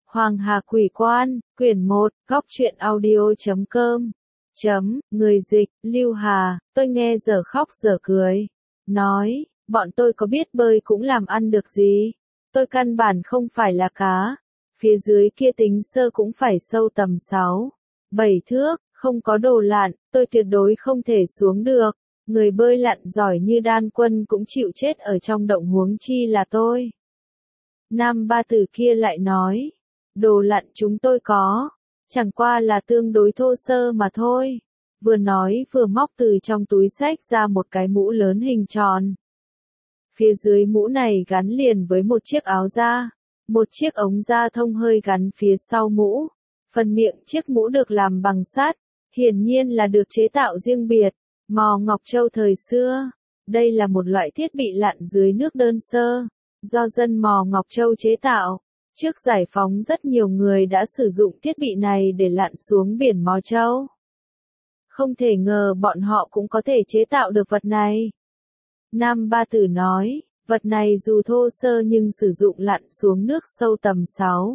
Hoàng Hà Quỷ Quan, quyển 1, góc truyện audio.com. Người dịch, Lưu Hà, tôi nghe giờ khóc giờ cười. Nói, bọn tôi có biết bơi cũng làm ăn được gì. Tôi căn bản không phải là cá. Phía dưới kia tính sơ cũng phải sâu tầm 6, 7 thước, không có đồ lặn, tôi tuyệt đối không thể xuống được. Người bơi lặn giỏi như Đan Quân cũng chịu chết ở trong động huống chi là tôi. Nam ba tử kia lại nói, đồ lặn chúng tôi có, chẳng qua là tương đối thô sơ mà thôi. Vừa nói vừa móc từ trong túi xách ra một cái mũ lớn hình tròn. Phía dưới mũ này gắn liền với một chiếc áo da, một chiếc ống da thông hơi gắn phía sau mũ. Phần miệng chiếc mũ được làm bằng sắt, hiển nhiên là được chế tạo riêng biệt. Mò Ngọc Châu thời xưa, đây là một loại thiết bị lặn dưới nước đơn sơ, do dân Mò Ngọc Châu chế tạo. Trước giải phóng rất nhiều người đã sử dụng thiết bị này để lặn xuống biển Mò Châu. Không thể ngờ bọn họ cũng có thể chế tạo được vật này. Nam ba tử nói, vật này dù thô sơ nhưng sử dụng lặn xuống nước sâu tầm 6,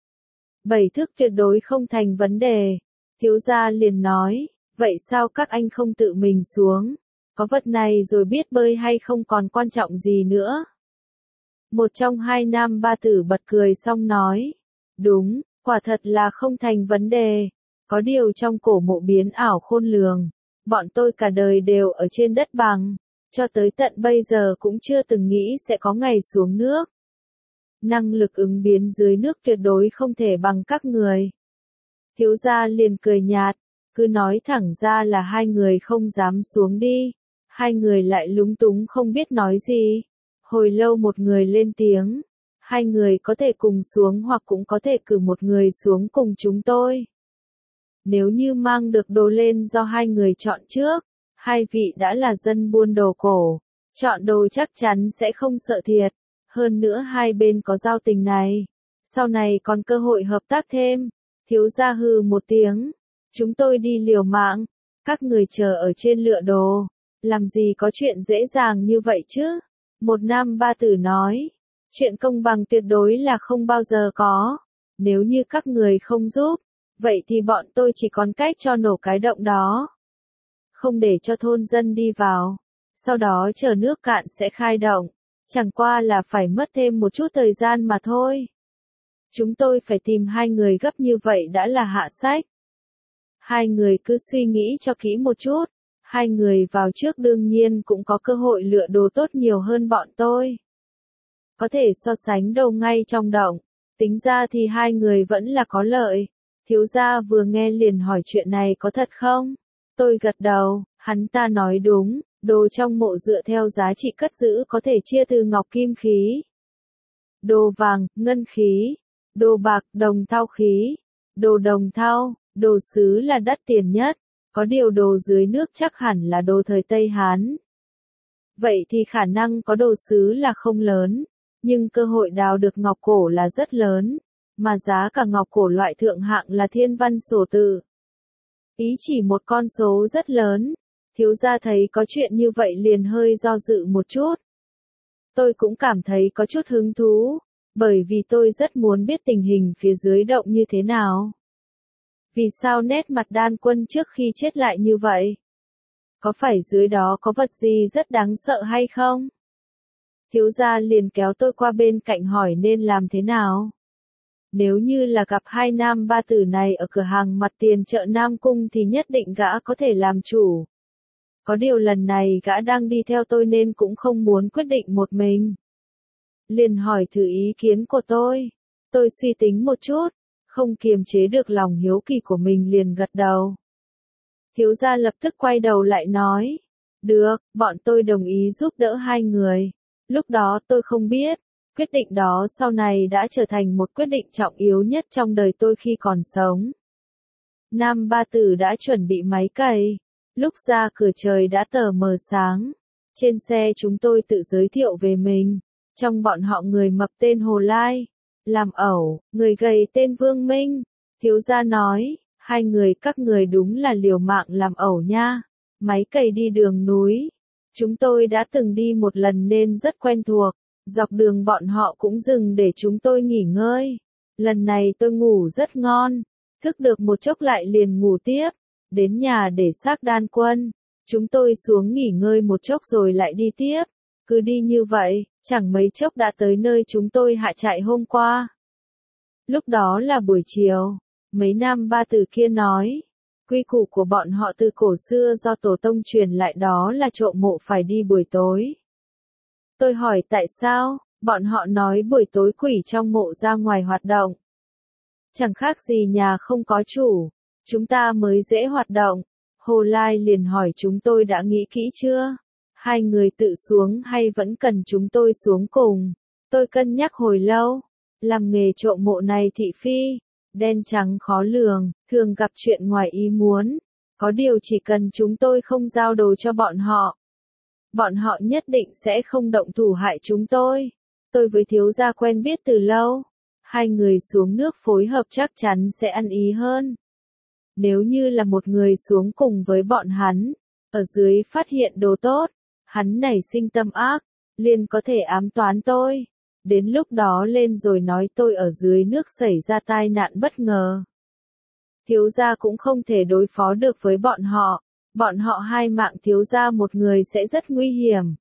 7 thước tuyệt đối không thành vấn đề. Thiếu gia liền nói, vậy sao các anh không tự mình xuống? Có vật này rồi biết bơi hay không còn quan trọng gì nữa. Một trong hai nam ba tử bật cười xong nói, đúng, quả thật là không thành vấn đề. Có điều trong cổ mộ biến ảo khôn lường, bọn tôi cả đời đều ở trên đất bằng, cho tới tận bây giờ cũng chưa từng nghĩ sẽ có ngày xuống nước. Năng lực ứng biến dưới nước tuyệt đối không thể bằng các người. Thiếu gia liền cười nhạt, cứ nói thẳng ra là hai người không dám xuống đi. Hai người lại lúng túng không biết nói gì. Hồi lâu một người lên tiếng, hai người có thể cùng xuống hoặc cũng có thể cử một người xuống cùng chúng tôi. Nếu như mang được đồ lên do hai người chọn trước, hai vị đã là dân buôn đồ cổ, chọn đồ chắc chắn sẽ không sợ thiệt. Hơn nữa hai bên có giao tình này, sau này còn cơ hội hợp tác thêm. Thiếu gia hừ một tiếng, chúng tôi đi liều mạng, các người chờ ở trên lựa đồ, làm gì có chuyện dễ dàng như vậy chứ? Một nam ba tử nói, chuyện công bằng tuyệt đối là không bao giờ có, nếu như các người không giúp, vậy thì bọn tôi chỉ còn cách cho nổ cái động đó. Không để cho thôn dân đi vào, sau đó chờ nước cạn sẽ khai động, chẳng qua là phải mất thêm một chút thời gian mà thôi. Chúng tôi phải tìm hai người gấp như vậy đã là hạ sách. Hai người cứ suy nghĩ cho kỹ một chút, hai người vào trước đương nhiên cũng có cơ hội lựa đồ tốt nhiều hơn bọn tôi. Có thể so sánh đầu ngay trong động, tính ra thì hai người vẫn là có lợi. Thiếu gia vừa nghe liền hỏi chuyện này có thật không? Tôi gật đầu, hắn ta nói đúng, đồ trong mộ dựa theo giá trị cất giữ có thể chia từ ngọc kim khí, đồ vàng, ngân khí, đồ bạc, đồng thau khí, đồ đồng thau, đồ sứ là đắt tiền nhất, có điều đồ dưới nước chắc hẳn là đồ thời Tây Hán. Vậy thì khả năng có đồ sứ là không lớn, nhưng cơ hội đào được ngọc cổ là rất lớn, mà giá cả ngọc cổ loại thượng hạng là thiên văn sổ tự. Ý chỉ một con số rất lớn, thiếu gia thấy có chuyện như vậy liền hơi do dự một chút. Tôi cũng cảm thấy có chút hứng thú, bởi vì tôi rất muốn biết tình hình phía dưới động như thế nào. Vì sao nét mặt Đan Quân trước khi chết lại như vậy? Có phải dưới đó có vật gì rất đáng sợ hay không? Thiếu gia liền kéo tôi qua bên cạnh hỏi nên làm thế nào? Nếu như là gặp hai nam ba tử này ở cửa hàng mặt tiền chợ Nam Cung thì nhất định gã có thể làm chủ. Có điều lần này gã đang đi theo tôi nên cũng không muốn quyết định một mình. Liền hỏi thử ý kiến của tôi. Tôi suy tính một chút, không kiềm chế được lòng hiếu kỳ của mình liền gật đầu. Thiếu gia lập tức quay đầu lại nói, được, bọn tôi đồng ý giúp đỡ hai người. Lúc đó tôi không biết, quyết định đó sau này đã trở thành một quyết định trọng yếu nhất trong đời tôi khi còn sống. Nam ba tử đã chuẩn bị máy cày, lúc ra cửa trời đã tờ mờ sáng. Trên xe chúng tôi tự giới thiệu về mình, trong bọn họ người mập tên Hồ Lai, làm ẩu, người gầy tên Vương Minh. Thiếu gia nói, hai người các người đúng là liều mạng làm ẩu nha, máy cày đi đường núi. Chúng tôi đã từng đi một lần nên rất quen thuộc, dọc đường bọn họ cũng dừng để chúng tôi nghỉ ngơi. Lần này tôi ngủ rất ngon, thức được một chốc lại liền ngủ tiếp, đến nhà để xác đan quân. Chúng tôi xuống nghỉ ngơi một chốc rồi lại đi tiếp, cứ đi như vậy, chẳng mấy chốc đã tới nơi chúng tôi hạ trại hôm qua. Lúc đó là buổi chiều, mấy nam ba tử kia nói, quy củ của bọn họ từ cổ xưa do tổ tông truyền lại đó là trộm mộ phải đi buổi tối. Tôi hỏi tại sao, bọn họ nói buổi tối quỷ trong mộ ra ngoài hoạt động. Chẳng khác gì nhà không có chủ, chúng ta mới dễ hoạt động. Hồ Lai liền hỏi chúng tôi đã nghĩ kỹ chưa? Hai người tự xuống hay vẫn cần chúng tôi xuống cùng? Tôi cân nhắc hồi lâu. Làm nghề trộm mộ này thị phi, đen trắng khó lường, thường gặp chuyện ngoài ý muốn. Có điều chỉ cần chúng tôi không giao đồ cho bọn họ nhất định sẽ không động thủ hại chúng tôi. Tôi với thiếu gia quen biết từ lâu. Hai người xuống nước phối hợp chắc chắn sẽ ăn ý hơn. Nếu như là một người xuống cùng với bọn hắn, ở dưới phát hiện đồ tốt, hắn nảy sinh tâm ác, liền có thể ám toán tôi. Đến lúc đó lên rồi nói tôi ở dưới nước xảy ra tai nạn bất ngờ. Thiếu gia cũng không thể đối phó được với bọn họ hai mạng thiếu gia một người sẽ rất nguy hiểm.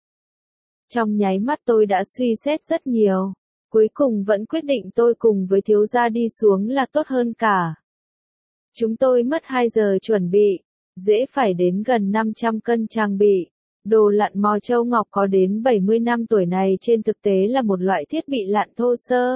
Trong nháy mắt tôi đã suy xét rất nhiều, cuối cùng vẫn quyết định tôi cùng với thiếu gia đi xuống là tốt hơn cả. Chúng tôi mất 2 giờ chuẩn bị, dễ phải đến gần 500 cân trang bị. Đồ lặn mò châu ngọc có đến 70 năm tuổi này trên thực tế là một loại thiết bị lặn thô sơ.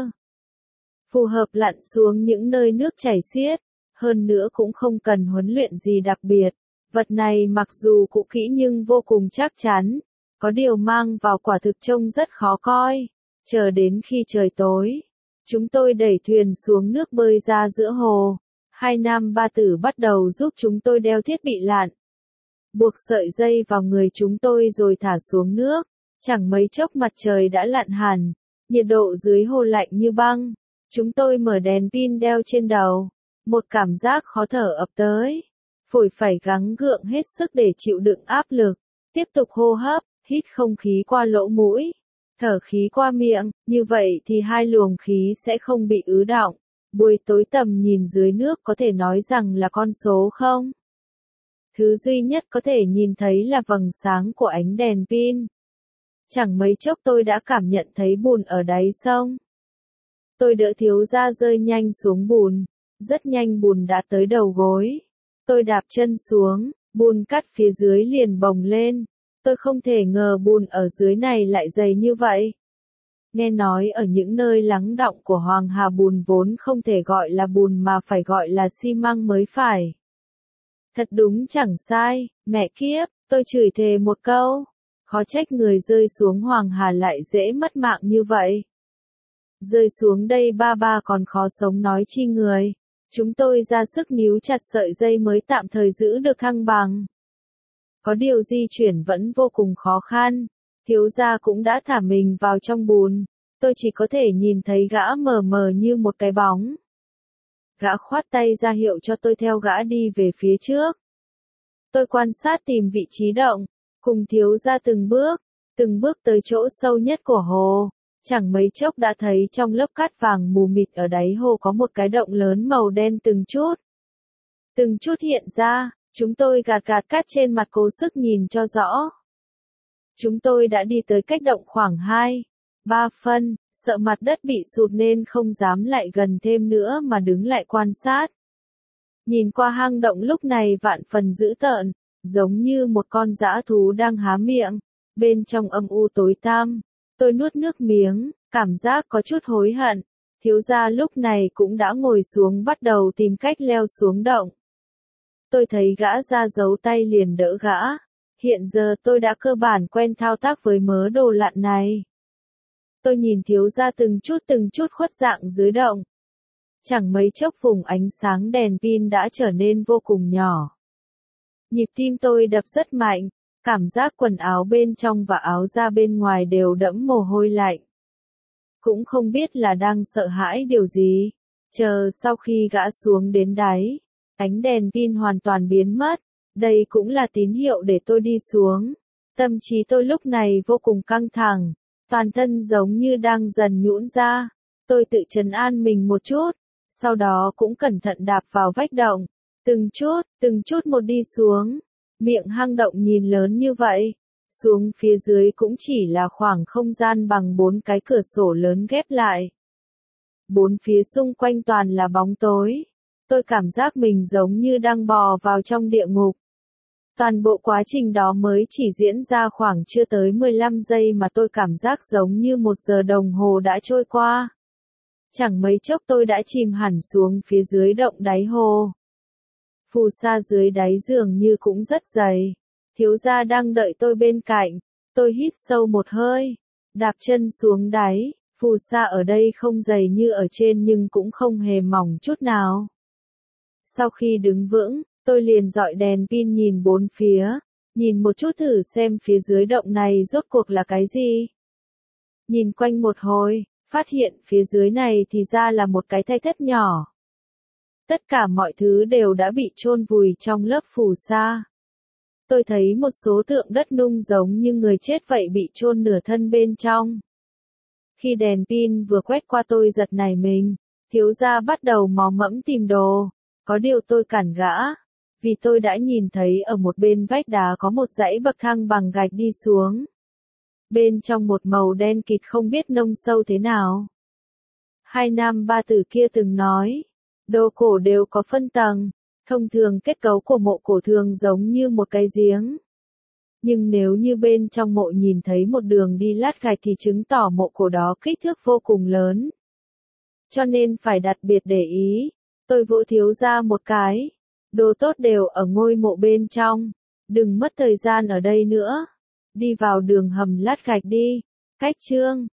Phù hợp lặn xuống những nơi nước chảy xiết, hơn nữa cũng không cần huấn luyện gì đặc biệt. Vật này mặc dù cũ kỹ nhưng vô cùng chắc chắn, có điều mang vào quả thực trông rất khó coi. Chờ đến khi trời tối, chúng tôi đẩy thuyền xuống nước bơi ra giữa hồ. Hai nam ba tử bắt đầu giúp chúng tôi đeo thiết bị lặn. Buộc sợi dây vào người chúng tôi rồi thả xuống nước. Chẳng mấy chốc mặt trời đã lặn hẳn, nhiệt độ dưới hồ lạnh như băng. Chúng tôi mở đèn pin đeo trên đầu. Một cảm giác khó thở ập tới. Phổi phải gắng gượng hết sức để chịu đựng áp lực. Tiếp tục hô hấp, hít không khí qua lỗ mũi, thở khí qua miệng, như vậy thì hai luồng khí sẽ không bị ứ đọng. Buổi tối tầm nhìn dưới nước có thể nói rằng là con số không. Thứ duy nhất có thể nhìn thấy là vầng sáng của ánh đèn pin. Chẳng mấy chốc tôi đã cảm nhận thấy bùn ở đáy sông. Tôi đỡ thiếu gia rơi nhanh xuống bùn, rất nhanh bùn đã tới đầu gối. Tôi đạp chân xuống, bùn cắt phía dưới liền bồng lên. Tôi không thể ngờ bùn ở dưới này lại dày như vậy. Nghe nói ở những nơi lắng đọng của Hoàng Hà bùn vốn không thể gọi là bùn mà phải gọi là xi măng mới phải. Thật đúng chẳng sai, mẹ kiếp, tôi chửi thề một câu. Khó trách người rơi xuống Hoàng Hà lại dễ mất mạng như vậy. Rơi xuống đây ba còn khó sống nói chi người. Chúng tôi ra sức níu chặt sợi dây mới tạm thời giữ được thăng bằng. Có điều di chuyển vẫn vô cùng khó khăn. Thiếu gia cũng đã thả mình vào trong bùn. Tôi chỉ có thể nhìn thấy gã mờ mờ như một cái bóng. Gã khoát tay ra hiệu cho tôi theo gã đi về phía trước. Tôi quan sát tìm vị trí động, cùng thiếu gia từng bước tới chỗ sâu nhất của hồ. Chẳng mấy chốc đã thấy trong lớp cát vàng mù mịt ở đáy hồ có một cái động lớn màu đen từng chút hiện ra. Chúng tôi gạt cát trên mặt cố sức nhìn cho rõ. Chúng tôi đã đi tới cách động khoảng 2-3 phân, sợ mặt đất bị sụt nên không dám lại gần thêm nữa mà đứng lại quan sát. Nhìn qua hang động lúc này vạn phần dữ tợn, giống như một con dã thú đang há miệng, bên trong âm u tối tăm. Tôi nuốt nước miếng, cảm giác có chút hối hận. Thiếu gia lúc này cũng đã ngồi xuống bắt đầu tìm cách leo xuống động. Tôi thấy gã ra giấu tay liền đỡ gã. Hiện giờ tôi đã cơ bản quen thao tác với mớ đồ lặn này. Tôi nhìn thiếu gia từng chút khuất dạng dưới động. Chẳng mấy chốc vùng ánh sáng đèn pin đã trở nên vô cùng nhỏ. Nhịp tim tôi đập rất mạnh, cảm giác quần áo bên trong và áo da bên ngoài đều đẫm mồ hôi lạnh. Cũng không biết là đang sợ hãi điều gì. Chờ sau khi gã xuống đến đáy, ánh đèn pin hoàn toàn biến mất. Đây cũng là tín hiệu để tôi đi xuống. Tâm trí tôi lúc này vô cùng căng thẳng, toàn thân giống như đang dần nhũn ra. Tôi tự trấn an mình một chút, sau đó cũng cẩn thận đạp vào vách động, từng chút một đi xuống. Miệng hang động nhìn lớn như vậy, xuống phía dưới cũng chỉ là khoảng không gian bằng 4 cái cửa sổ lớn ghép lại. Bốn phía xung quanh toàn là bóng tối. Tôi cảm giác mình giống như đang bò vào trong địa ngục. Toàn bộ quá trình đó mới chỉ diễn ra khoảng chưa tới 15 giây mà tôi cảm giác giống như 1 giờ đồng hồ đã trôi qua. Chẳng mấy chốc tôi đã chìm hẳn xuống phía dưới động đáy hồ. Phù sa dưới đáy dường như cũng rất dày. Thiếu gia đang đợi tôi bên cạnh. Tôi hít sâu một hơi, đạp chân xuống đáy. Phù sa ở đây không dày như ở trên nhưng cũng không hề mỏng chút nào. Sau khi đứng vững, tôi liền dọi đèn pin nhìn bốn phía, nhìn một chút thử xem phía dưới động này rốt cuộc là cái gì. Nhìn quanh một hồi, phát hiện phía dưới này thì ra là một cái thạch thất nhỏ. Tất cả mọi thứ đều đã bị chôn vùi trong lớp phù sa. Tôi thấy một số tượng đất nung giống như người chết vậy bị chôn nửa thân bên trong. Khi đèn pin vừa quét qua tôi giật nảy mình, thiếu gia bắt đầu mò mẫm tìm đồ. Có điều tôi cản gã, vì tôi đã nhìn thấy ở một bên vách đá có một dãy bậc thang bằng gạch đi xuống. Bên trong một màu đen kịt không biết nông sâu thế nào. Hai nam ba tử kia từng nói, đồ cổ đều có phân tầng, thông thường kết cấu của mộ cổ thường giống như một cái giếng. Nhưng nếu như bên trong mộ nhìn thấy một đường đi lát gạch thì chứng tỏ mộ cổ đó kích thước vô cùng lớn. Cho nên phải đặc biệt để ý. Tôi vỗ thiếu gia một cái. Đồ tốt đều ở ngôi mộ bên trong. Đừng mất thời gian ở đây nữa. Đi vào đường hầm lát gạch đi. Cách chương.